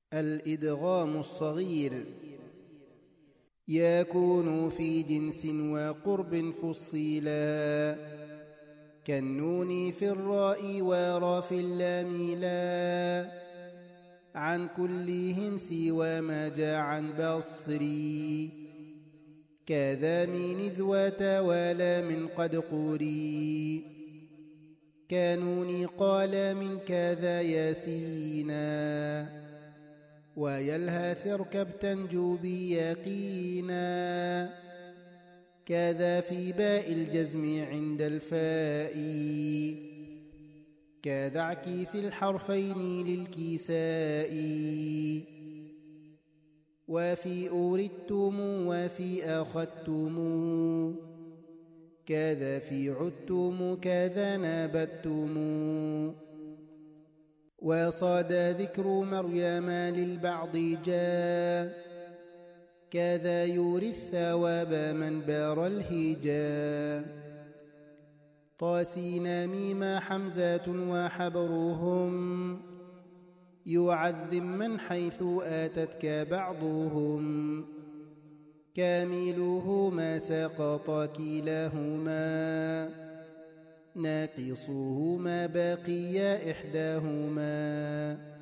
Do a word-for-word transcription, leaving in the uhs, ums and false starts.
الإدغام الصغير. يكون في جنس وقرب فصيلا، كالنون في الراء ورا في اللام لا، عن كلهم سوى ما جاء عن بصري، كذا من ذوات ولا من قد قري، كانوني قال من كذا ياسينا، ويلهث اركب تنجو بيقينا، كذا في باء الجزم عند الفاء، كذا اعكيس الحرفين للكساء، وفي أوردتم وفي أخذتم، كذا في عدتم كذا نابتم، وصاد ذكر مريم للبعض جاء، كذا يوري الثواب من بار الهجاء، طاسين ميم حمزة وحبرهم، يعذم من حيث آتتك بعضهم، كاملهما سقط كلاهما، ناقصهما باقي إحداهما.